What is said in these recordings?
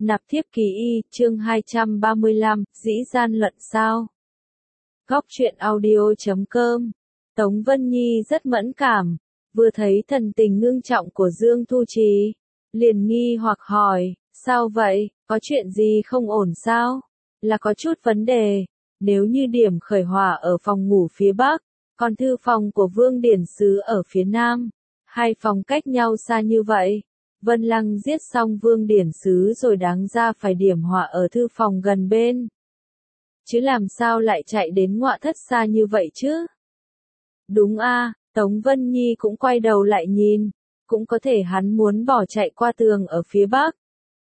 Nạp thiếp kỳ y, chương 235, dĩ gian luận sao? Góc truyện audio.com. Tống Vân Nhi rất mẫn cảm, vừa thấy thần tình ngưng trọng của Dương Thu Trì, liền nghi hoặc hỏi, sao vậy, có chuyện gì không ổn sao? Là có chút vấn đề, nếu như điểm khởi hỏa ở phòng ngủ phía Bắc, còn thư phòng của Vương Điển Sứ ở phía Nam, hai phòng cách nhau xa như vậy. Vân Lăng giết xong Vương Điển Sứ rồi đáng ra phải điểm hỏa ở thư phòng gần bên. Chứ làm sao lại chạy đến Ngọa Thất xa như vậy chứ? Đúng a, Tống Vân Nhi cũng quay đầu lại nhìn, cũng có thể hắn muốn bỏ chạy qua tường ở phía Bắc.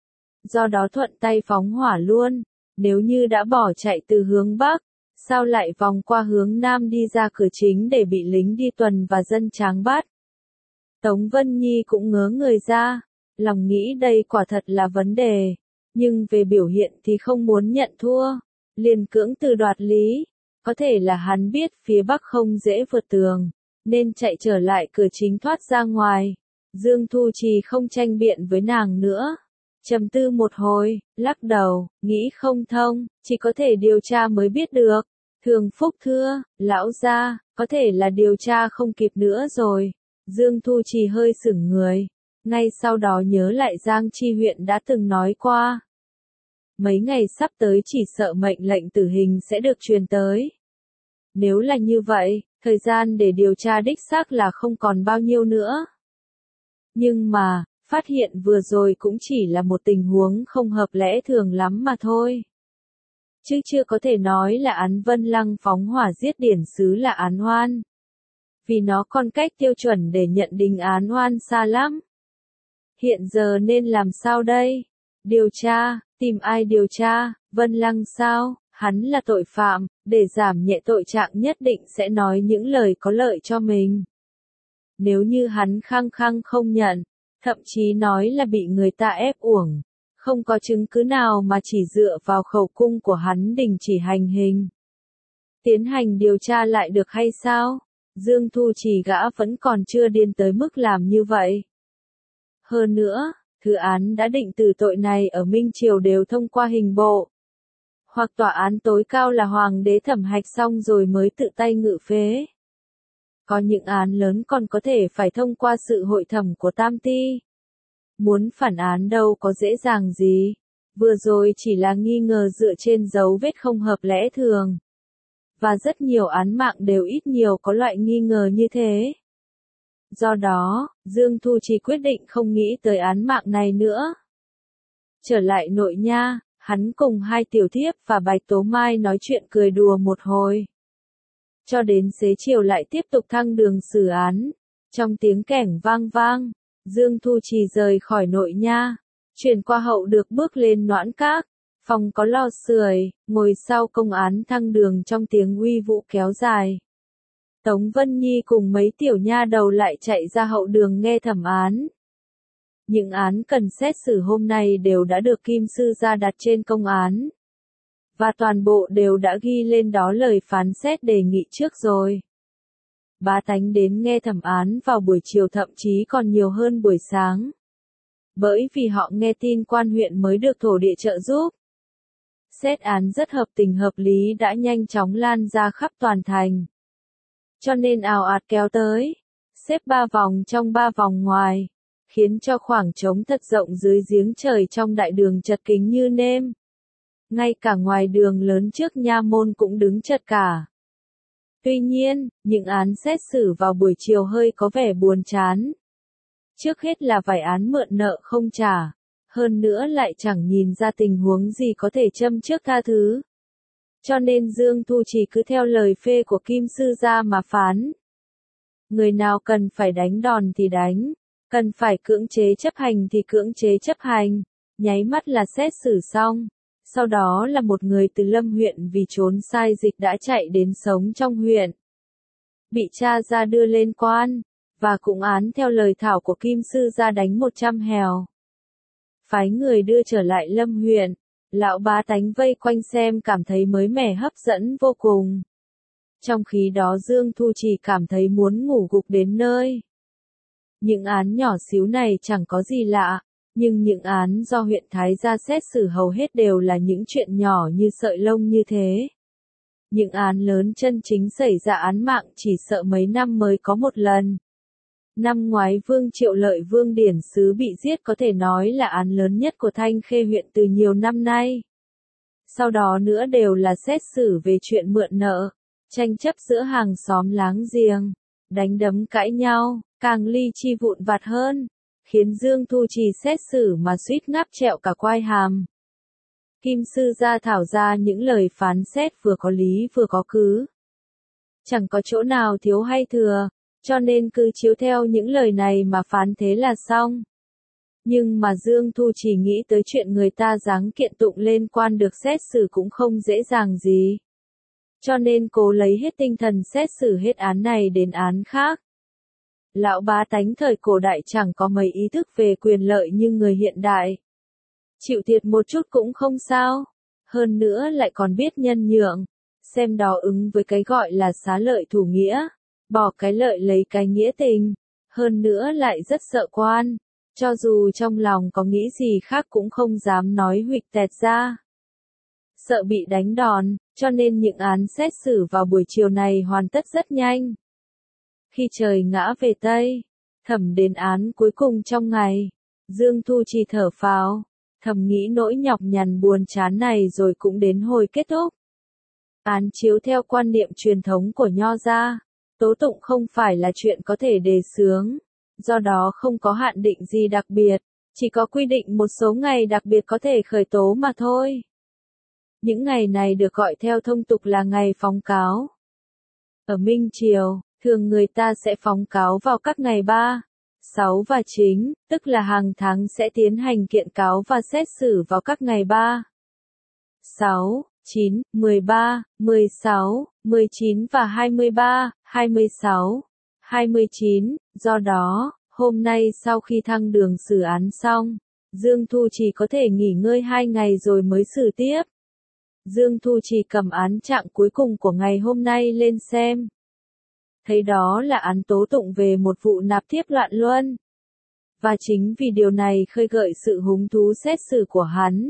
Do đó thuận tay phóng hỏa luôn, nếu như đã bỏ chạy từ hướng Bắc, sao lại vòng qua hướng Nam đi ra cửa chính để bị lính đi tuần và dân tráng bắt? Tống Vân Nhi cũng ngớ người ra, lòng nghĩ đây quả thật là vấn đề, nhưng về biểu hiện thì không muốn nhận thua, liền cưỡng từ đoạt lý, có thể là hắn biết phía Bắc không dễ vượt tường, nên chạy trở lại cửa chính thoát ra ngoài. Dương Thu Trì không tranh biện với nàng nữa, trầm tư một hồi, lắc đầu, nghĩ không thông, chỉ có thể điều tra mới biết được. Thường Phúc thưa, lão gia, có thể là điều tra không kịp nữa rồi. Dương Thu Trì hơi sững người, ngay sau đó nhớ lại Giang Chi huyện đã từng nói qua. Mấy ngày sắp tới chỉ sợ mệnh lệnh tử hình sẽ được truyền tới. Nếu là như vậy, thời gian để điều tra đích xác là không còn bao nhiêu nữa. Nhưng mà, phát hiện vừa rồi cũng chỉ là một tình huống không hợp lẽ thường lắm mà thôi. Chứ chưa có thể nói là án Vân Lăng phóng hỏa giết Điển Sứ là án oan. Vì nó còn cách tiêu chuẩn để nhận định án oan xa lắm. Hiện giờ nên làm sao đây? Điều tra, tìm ai điều tra, Vân Lăng sao? Hắn là tội phạm, để giảm nhẹ tội trạng nhất định sẽ nói những lời có lợi cho mình. Nếu như hắn khăng khăng không nhận, thậm chí nói là bị người ta ép uổng, không có chứng cứ nào mà chỉ dựa vào khẩu cung của hắn đình chỉ hành hình. Tiến hành điều tra lại được hay sao? Dương Thu Trì gã vẫn còn chưa điên tới mức làm như vậy. Hơn nữa, thư án đã định từ tội này ở Minh Triều đều thông qua hình bộ. Hoặc tòa án tối cao là hoàng đế thẩm hạch xong rồi mới tự tay ngự phế. Có những án lớn còn có thể phải thông qua sự hội thẩm của Tam Ty. Muốn phản án đâu có dễ dàng gì. Vừa rồi chỉ là nghi ngờ dựa trên dấu vết không hợp lẽ thường. Và rất nhiều án mạng đều ít nhiều có loại nghi ngờ như thế. Do đó, Dương Thu Trì quyết định không nghĩ tới án mạng này nữa. Trở lại nội nha, hắn cùng hai tiểu thiếp và Bạch Tố Mai nói chuyện cười đùa một hồi. Cho đến xế chiều lại tiếp tục thăng đường xử án. Trong tiếng kẻng vang vang, Dương Thu Trì rời khỏi nội nha, chuyển qua hậu được bước lên Noãn Các. Phòng có lò sưởi, ngồi sau công án thăng đường trong tiếng uy vũ kéo dài. Tống Vân Nhi cùng mấy tiểu nha đầu lại chạy ra hậu đường nghe thẩm án. Những án cần xét xử hôm nay đều đã được Kim Sư gia đặt trên công án. Và toàn bộ đều đã ghi lên đó lời phán xét đề nghị trước rồi. Bá tánh đến nghe thẩm án vào buổi chiều thậm chí còn nhiều hơn buổi sáng. Bởi vì họ nghe tin quan huyện mới được thổ địa trợ giúp. Xét án rất hợp tình hợp lý đã nhanh chóng lan ra khắp toàn thành. Cho nên ào ạt kéo tới, xếp 3 vòng trong 3 vòng ngoài, khiến cho khoảng trống thật rộng dưới giếng trời trong đại đường chật kín như nêm. Ngay cả ngoài đường lớn trước nha môn cũng đứng chật cả. Tuy nhiên, những án xét xử vào buổi chiều hơi có vẻ buồn chán. Trước hết là vài án mượn nợ không trả. Hơn nữa lại chẳng nhìn ra tình huống gì có thể châm trước tha thứ. Cho nên Dương Thu Trì cứ theo lời phê của Kim Sư gia mà phán. Người nào cần phải đánh đòn thì đánh, cần phải cưỡng chế chấp hành thì cưỡng chế chấp hành, nháy mắt là xét xử xong. Sau đó là một người từ Lâm huyện vì trốn sai dịch đã chạy đến sống trong huyện. Bị cha ra đưa lên quan, và cũng án theo lời thảo của Kim Sư gia đánh 100 hèo. Phái người đưa trở lại Lâm huyện, lão bá tánh vây quanh xem cảm thấy mới mẻ hấp dẫn vô cùng. Trong khi đó Dương Thu Trì cảm thấy muốn ngủ gục đến nơi. Những án nhỏ xíu này chẳng có gì lạ, Nhưng những án do huyện Thái Gia xét xử hầu hết đều là những chuyện nhỏ như sợi lông như thế. Những án lớn chân chính xảy ra án mạng chỉ sợ mấy năm mới có một lần. Năm ngoái Vương Triệu Lợi Vương Điển Sứ bị giết có thể nói là án lớn nhất của Thanh Khê huyện từ nhiều năm nay. Sau đó nữa đều là xét xử về chuyện mượn nợ, tranh chấp giữa hàng xóm láng giềng, đánh đấm cãi nhau, càng ly chi vụn vặt hơn, khiến Dương Thu Trì xét xử mà suýt ngáp trẹo cả quai hàm. Kim Sư gia thảo ra những lời phán xét vừa có lý vừa có cứ. Chẳng có chỗ nào thiếu hay thừa, cho nên cứ chiếu theo những lời này mà phán thế là xong. Nhưng mà Dương Thu Trì nghĩ tới chuyện người ta giáng kiện tụng lên quan được xét xử cũng không dễ dàng gì. Cho nên cố lấy hết tinh thần xét xử hết án này đến án khác. Lão bá tánh thời cổ đại chẳng có mấy ý thức về quyền lợi như người hiện đại. Chịu thiệt một chút cũng không sao. Hơn nữa lại còn biết nhân nhượng. Xem đó ứng với cái gọi là xá lợi thủ nghĩa. Bỏ cái lợi lấy cái nghĩa tình. Hơn nữa lại rất sợ quan. Cho dù trong lòng có nghĩ gì khác cũng không dám nói huỵch tẹt ra. Sợ bị đánh đòn, cho nên những án xét xử vào buổi chiều này hoàn tất rất nhanh. Khi trời ngã về Tây, thẩm đến án cuối cùng trong ngày, Dương Thu Trì thở phào, thầm nghĩ nỗi nhọc nhằn buồn chán này rồi cũng đến hồi kết thúc. Án chiếu theo quan niệm truyền thống của Nho gia, tố tụng không phải là chuyện có thể đề xướng, do đó không có hạn định gì đặc biệt, chỉ có quy định một số ngày đặc biệt có thể khởi tố mà thôi. Những ngày này được gọi theo thông tục là ngày phóng cáo. Ở Minh Triều, thường người ta sẽ phóng cáo vào các ngày 3, 6 và 9, tức là hàng tháng sẽ tiến hành kiện cáo và xét xử vào các ngày 3, 6, 9, 13, 16, 19 và 23, 26, 29, do đó, hôm nay sau khi thăng đường xử án xong, Dương Thu Trì có thể nghỉ ngơi 2 ngày rồi mới xử tiếp. Dương Thu Trì cầm án trạng cuối cùng của ngày hôm nay lên xem. Thấy đó là án tố tụng về một vụ nạp thiếp loạn luân. Và chính vì điều này khơi gợi sự hứng thú xét xử của hắn.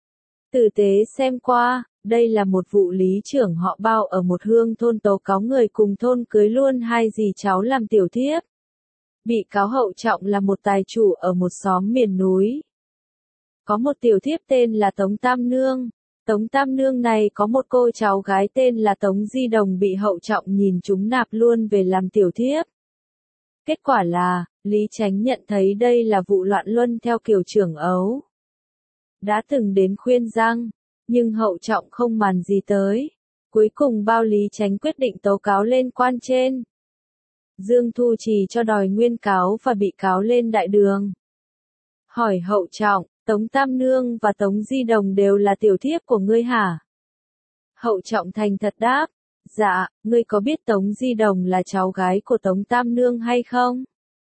Tử tế xem qua, đây là một vụ lý trưởng họ Bao ở một hương thôn tố cáo người cùng thôn cưới luôn 2 dì cháu làm tiểu thiếp. Bị cáo Hậu Trọng là một tài chủ ở một xóm miền núi. Có một tiểu thiếp tên là Tống Tam Nương. Tống Tam Nương này có một cô cháu gái tên là Tống Di Đồng bị Hậu Trọng nhìn chúng nạp luôn về làm tiểu thiếp. Kết quả là, Lý Chánh nhận thấy đây là vụ loạn luân theo kiểu trưởng ấu. Đã từng đến khuyên răng, nhưng Hậu Trọng không màn gì tới. Cuối cùng Bao Lý Chánh quyết định tố cáo lên quan trên. Dương Thu Trì cho đòi nguyên cáo và bị cáo lên đại đường. Hỏi Hậu Trọng, Tống Tam Nương và Tống Di Đồng đều là tiểu thiếp của ngươi hả? Hậu Trọng thành thật đáp, dạ, ngươi có biết Tống Di Đồng là cháu gái của Tống Tam Nương hay không?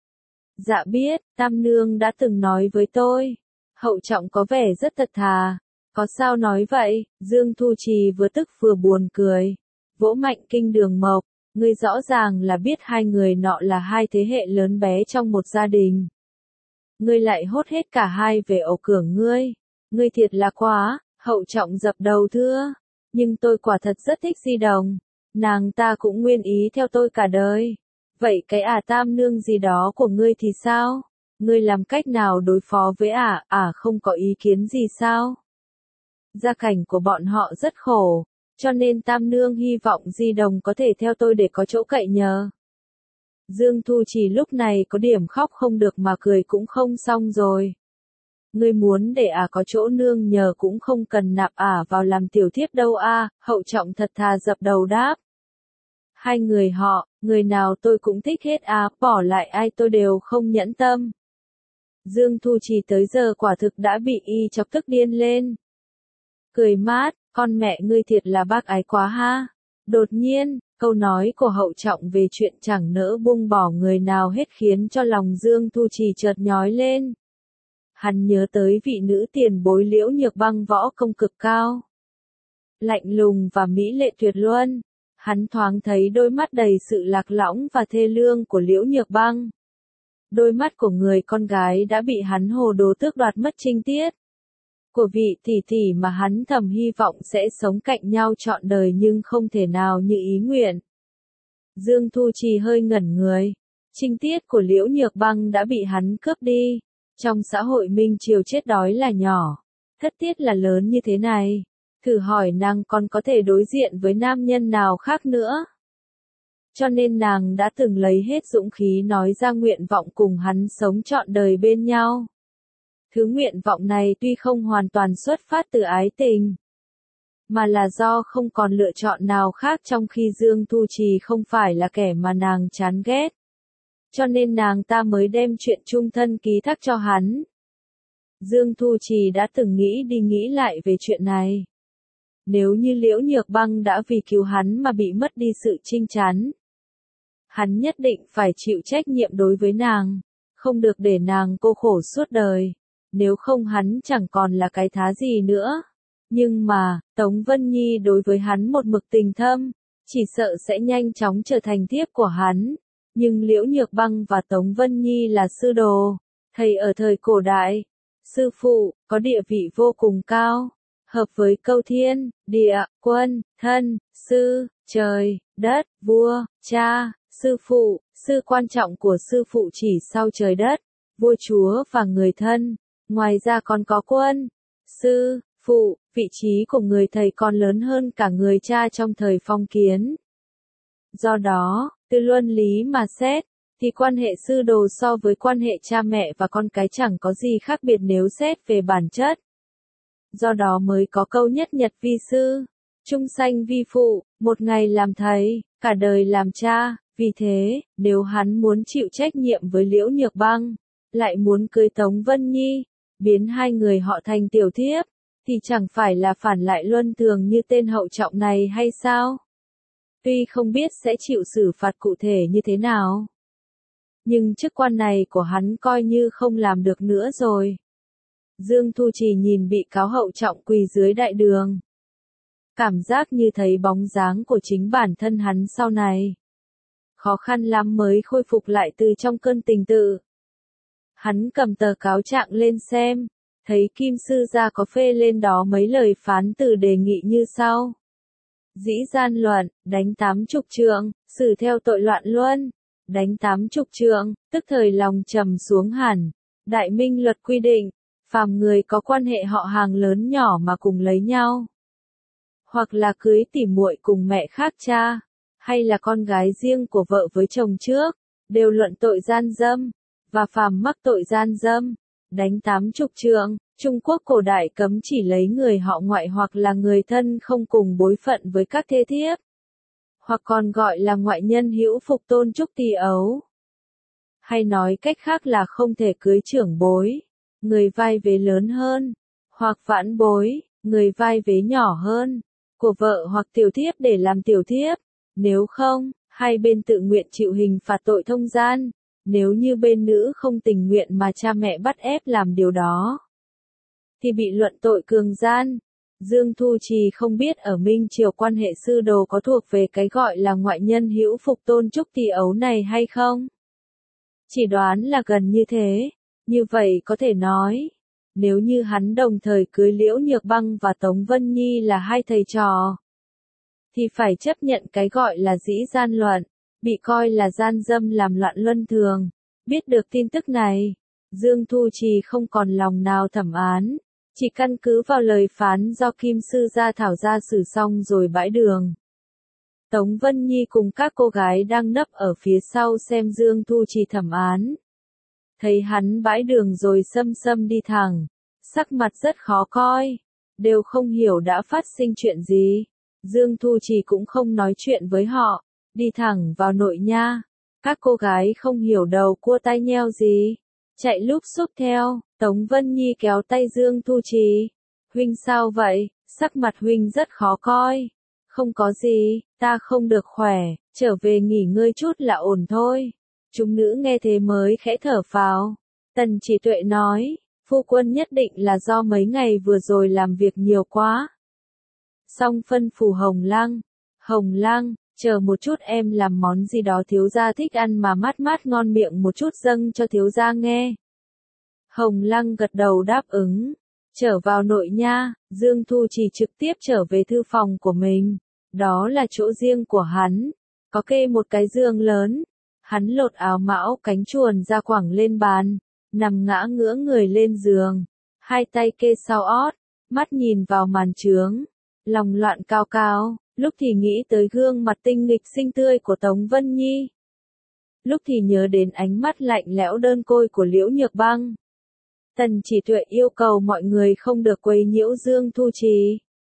Dạ biết, Tam Nương đã từng nói với tôi. Hậu Trọng có vẻ rất thật thà. Có sao nói vậy? Dương Thu Trì vừa tức vừa buồn cười. Vỗ mạnh kinh đường mộc, ngươi rõ ràng là biết hai người nọ là hai thế hệ lớn bé trong một gia đình. Ngươi lại hốt hết cả hai về ổ cửa ngươi. Ngươi thiệt là quá, Hậu Trọng dập đầu thưa. Nhưng tôi quả thật rất thích Di Đồng. Nàng ta cũng nguyên ý theo tôi cả đời. Vậy cái Tam Nương gì đó của ngươi thì sao? Ngươi làm cách nào đối phó với không có ý kiến gì sao? Gia cảnh của bọn họ rất khổ, cho nên Tam Nương hy vọng Di Đồng có thể theo tôi để có chỗ cậy nhờ. Dương Thu Trì lúc này có điểm khóc không được mà cười cũng không xong rồi. Ngươi muốn để có chỗ nương nhờ cũng không cần nạp vào làm tiểu thiếp đâu Hậu Trọng thật thà dập đầu đáp. Hai người họ, người nào tôi cũng thích hết bỏ lại ai tôi đều không nhẫn tâm. Dương Thu Trì tới giờ quả thực đã bị y chọc tức điên lên. Cười mát, con mẹ ngươi thiệt là bác ái quá ha. Đột nhiên, câu nói của Hậu Trọng về chuyện chẳng nỡ buông bỏ người nào hết khiến cho lòng Dương Thu Trì chợt nhói lên. Hắn nhớ tới vị nữ tiền bối Liễu Nhược Băng võ công cực cao. Lạnh lùng và mỹ lệ tuyệt luân. Hắn thoáng thấy đôi mắt đầy sự lạc lõng và thê lương của Liễu Nhược Băng. Đôi mắt của người con gái đã bị hắn hồ đồ tước đoạt mất trinh tiết. Của vị tỷ tỷ mà hắn thầm hy vọng sẽ sống cạnh nhau trọn đời nhưng không thể nào như ý nguyện. Dương Thu Trì hơi ngẩn người. Trinh tiết của Liễu Nhược Băng đã bị hắn cướp đi. Trong xã hội Minh Triều chết đói là nhỏ, thất tiết là lớn như thế này. Thử hỏi nàng còn có thể đối diện với nam nhân nào khác nữa. Cho nên nàng đã từng lấy hết dũng khí nói ra nguyện vọng cùng hắn sống trọn đời bên nhau. Thứ nguyện vọng này tuy không hoàn toàn xuất phát từ ái tình, mà là do không còn lựa chọn nào khác trong khi Dương Thu Trì không phải là kẻ mà nàng chán ghét. Cho nên nàng ta mới đem chuyện chung thân ký thác cho hắn. Dương Thu Trì đã từng nghĩ đi nghĩ lại về chuyện này. Nếu như Liễu Nhược Băng đã vì cứu hắn mà bị mất đi sự chinh chắn, hắn nhất định phải chịu trách nhiệm đối với nàng, không được để nàng cô khổ suốt đời, nếu không hắn chẳng còn là cái thá gì nữa. Nhưng mà, Tống Vân Nhi đối với hắn một mực tình thâm, chỉ sợ sẽ nhanh chóng trở thành thiếp của hắn. Nhưng Liễu Nhược Băng và Tống Vân Nhi là sư đồ, thầy ở thời cổ đại, sư phụ, có địa vị vô cùng cao, hợp với câu thiên, địa, quân, thân, sư, trời, đất, vua, cha, sư phụ, sư quan trọng của sư phụ chỉ sau trời đất, vua chúa và người thân, ngoài ra còn có quân, sư, phụ, vị trí của người thầy còn lớn hơn cả người cha trong thời phong kiến. Do đó, từ luân lý mà xét, thì quan hệ sư đồ so với quan hệ cha mẹ và con cái chẳng có gì khác biệt nếu xét về bản chất. Do đó mới có câu nhất nhật vi sư, chung sanh vi phụ, một ngày làm thầy, cả đời làm cha. Vì thế, nếu hắn muốn chịu trách nhiệm với Liễu Nhược Băng, lại muốn cưới Tống Vân Nhi, biến hai người họ thành tiểu thiếp, thì chẳng phải là phản lại luân thường như tên hậu trọng này hay sao? Tuy không biết sẽ chịu xử phạt cụ thể như thế nào, nhưng chức quan này của hắn coi như không làm được nữa rồi. Dương Thu Trì nhìn bị cáo hậu trọng quỳ dưới đại đường, cảm giác như thấy bóng dáng của chính bản thân hắn sau này. Khó khăn lắm mới khôi phục lại từ trong cơn tình tự. Hắn cầm tờ cáo trạng lên xem, thấy Kim Sư gia có phê lên đó mấy lời phán từ đề nghị như sau. Dĩ gian luận, đánh 80 trượng, xử theo tội loạn luân, đánh 80 trượng, tức thời lòng trầm xuống hẳn. Đại Minh luật quy định, phàm người có quan hệ họ hàng lớn nhỏ mà cùng lấy nhau, hoặc là cưới tỉ muội cùng mẹ khác cha, hay là con gái riêng của vợ với chồng trước, đều luận tội gian dâm, và phàm mắc tội gian dâm, đánh 80 trượng. Trung Quốc cổ đại cấm chỉ lấy người họ ngoại hoặc là người thân không cùng bối phận với các thê thiếp, hoặc còn gọi là ngoại nhân hữu phục tôn trúc tỳ ấu. Hay nói cách khác là không thể cưới trưởng bối, người vai vế lớn hơn, hoặc vãn bối, người vai vế nhỏ hơn, của vợ hoặc tiểu thiếp để làm tiểu thiếp. Nếu không, hai bên tự nguyện chịu hình phạt tội thông gian. Nếu như bên nữ không tình nguyện mà cha mẹ bắt ép làm điều đó, thì bị luận tội cường gian. Dương Thu Trì không biết ở Minh Triều quan hệ sư đồ có thuộc về cái gọi là ngoại nhân hữu phục tôn trúc tỳ ấu này hay không? Chỉ đoán là gần như thế. Như vậy có thể nói, nếu như hắn đồng thời cưới Liễu Nhược Băng và Tống Vân Nhi là hai thầy trò, thì phải chấp nhận cái gọi là dĩ gian luận, bị coi là gian dâm làm loạn luân thường. Biết được tin tức này, Dương Thu Trì không còn lòng nào thẩm án, chỉ căn cứ vào lời phán do Kim Sư gia thảo ra xử xong rồi bãi đường. Tống Vân Nhi cùng các cô gái đang nấp ở phía sau xem Dương Thu Trì thẩm án. Thấy hắn bãi đường rồi xâm xâm đi thẳng, sắc mặt rất khó coi, đều không hiểu đã phát sinh chuyện gì. Dương Thu Trì cũng không nói chuyện với họ, đi thẳng vào nội nha. Các cô gái không hiểu đầu cua tai nheo gì, chạy lúp xúp theo. Tống Vân Nhi kéo tay Dương Thu Trì. Huynh sao vậy, sắc mặt huynh rất khó coi. Không có gì, ta không được khỏe, trở về nghỉ ngơi chút là ổn thôi. Chúng nữ nghe thế mới khẽ thở phào. Tần Chỉ Tuệ nói, phu quân nhất định là do mấy ngày vừa rồi làm việc nhiều quá. Xong phân phù Hồng Lăng, Chờ một chút em làm món gì đó thiếu gia thích ăn mà mát mát ngon miệng một chút dâng cho thiếu gia nghe. Hồng Lăng gật đầu đáp ứng. Trở vào nội nha, Dương Thu Trì trực tiếp trở về thư phòng của mình. Đó là chỗ riêng của hắn. Có kê một cái giường lớn. Hắn lột áo mão cánh chuồn ra quẳng lên bàn. Nằm ngã ngửa người lên giường. Hai tay kê sau ót. Mắt nhìn vào màn trướng. Lòng loạn cao cao. Lúc thì nghĩ tới gương mặt tinh nghịch xinh tươi của Tống Vân Nhi. Lúc thì nhớ đến ánh mắt lạnh lẽo đơn côi của Liễu Nhược Băng. Tần Chỉ Tuệ yêu cầu mọi người không được quấy nhiễu Dương Thu Trì.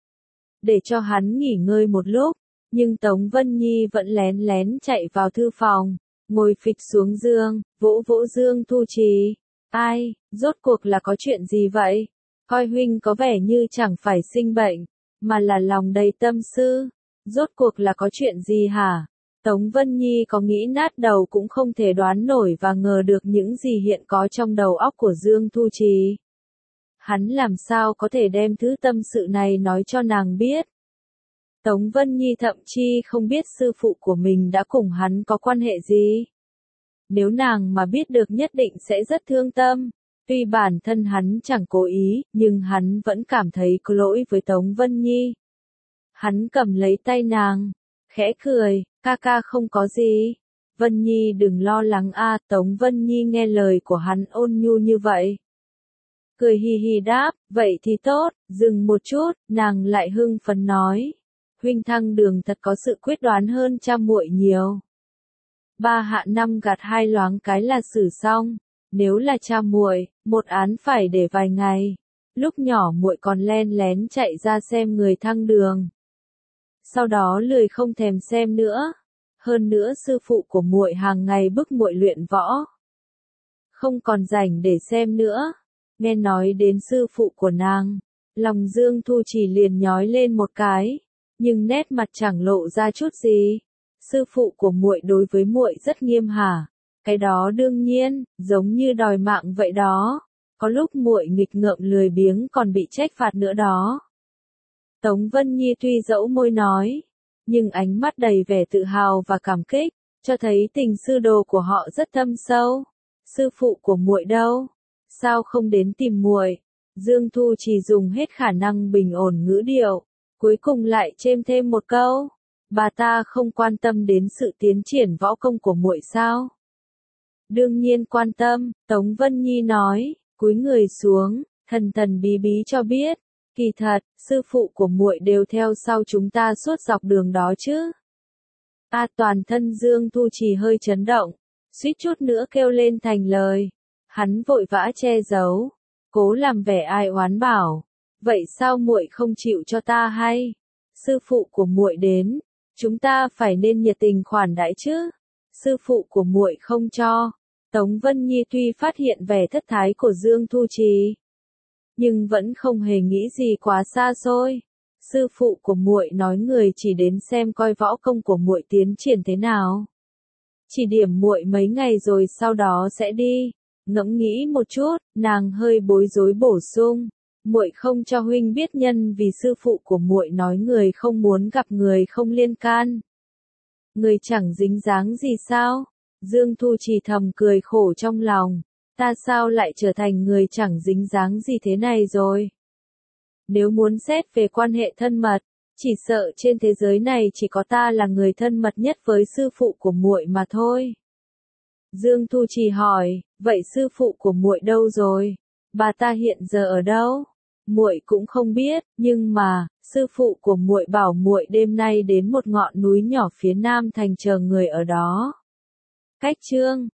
Để cho hắn nghỉ ngơi một lúc, nhưng Tống Vân Nhi vẫn lén lén chạy vào thư phòng, ngồi phịch xuống giường, vỗ vỗ Dương Thu Trì. Ai, rốt cuộc là có chuyện gì vậy? Coi huynh có vẻ như chẳng phải sinh bệnh, mà là lòng đầy tâm tư. Rốt cuộc là có chuyện gì hả? Tống Vân Nhi có nghĩ nát đầu cũng không thể đoán nổi và ngờ được những gì hiện có trong đầu óc của Dương Thu Trì. Hắn làm sao có thể đem thứ tâm sự này nói cho nàng biết. Tống Vân Nhi thậm chí không biết sư phụ của mình đã cùng hắn có quan hệ gì. Nếu nàng mà biết được nhất định sẽ rất thương tâm. Tuy bản thân hắn chẳng cố ý, nhưng hắn vẫn cảm thấy có lỗi với Tống Vân Nhi. Hắn cầm lấy tay nàng, khẽ cười, ca ca không có gì. Vân Nhi đừng lo lắng a. Tống Vân Nhi nghe lời của hắn ôn nhu như vậy. Cười hì hì đáp, vậy thì tốt, dừng một chút, nàng lại hưng phấn nói. Huynh Thăng Đường thật có sự quyết đoán hơn cha muội nhiều. 3 hạ 5 gặt 2 loáng cái là xử xong. Nếu là cha muội, một án phải để vài ngày. Lúc nhỏ muội còn len lén chạy ra xem người Thăng Đường. Sau đó lười không thèm xem nữa. Hơn nữa sư phụ của muội hàng ngày bức muội luyện võ. Không còn rảnh để xem nữa. Nghe nói đến sư phụ của nàng, lòng Dương Thu Trì liền nhói lên một cái, nhưng nét mặt chẳng lộ ra chút gì. Sư phụ của muội đối với muội rất nghiêm hả? Cái đó đương nhiên, giống như đòi mạng vậy đó. Có lúc muội nghịch ngợm lười biếng còn bị trách phạt nữa đó. Tống Vân Nhi tuy dẫu môi nói, nhưng ánh mắt đầy vẻ tự hào và cảm kích, cho thấy tình sư đồ của họ rất thâm sâu. Sư phụ của muội đâu? Sao không đến tìm muội? Dương Thu Trì dùng hết khả năng bình ổn ngữ điệu, cuối cùng lại chêm thêm một câu. Bà ta không quan tâm đến sự tiến triển võ công của muội sao? Đương nhiên quan tâm, Tống Vân Nhi nói, cúi người xuống, thần thần bí bí cho biết. Kỳ thật, sư phụ của muội đều theo sau chúng ta suốt dọc đường đó chứ. Toàn thân Dương Thu Trì hơi chấn động, suýt chút nữa kêu lên thành lời. Hắn vội vã che giấu, cố làm vẻ ai oán bảo, vậy sao muội không chịu cho ta hay? Sư phụ của muội đến, chúng ta phải nên nhiệt tình khoản đãi chứ. Sư phụ của muội không cho. Tống Vân Nhi tuy phát hiện vẻ thất thái của Dương Thu Trì, nhưng vẫn không hề nghĩ gì quá xa xôi. Sư phụ của muội nói người chỉ đến xem coi võ công của muội tiến triển thế nào. Chỉ điểm muội mấy ngày rồi sau đó sẽ đi. Ngẫm nghĩ một chút, nàng hơi bối rối bổ sung, muội không cho huynh biết nhân vì sư phụ của muội nói người không muốn gặp người không liên can. Người chẳng dính dáng gì sao? Dương Thu Trì thầm cười khổ trong lòng, ta sao lại trở thành người chẳng dính dáng gì thế này rồi? Nếu muốn xét về quan hệ thân mật, chỉ sợ trên thế giới này chỉ có ta là người thân mật nhất với sư phụ của muội mà thôi. Dương Thu Trì hỏi, vậy sư phụ của muội đâu rồi? Bà ta hiện giờ ở đâu? Muội cũng không biết, nhưng mà sư phụ của muội bảo muội đêm nay đến một ngọn núi nhỏ phía nam thành chờ người ở đó. Cách chương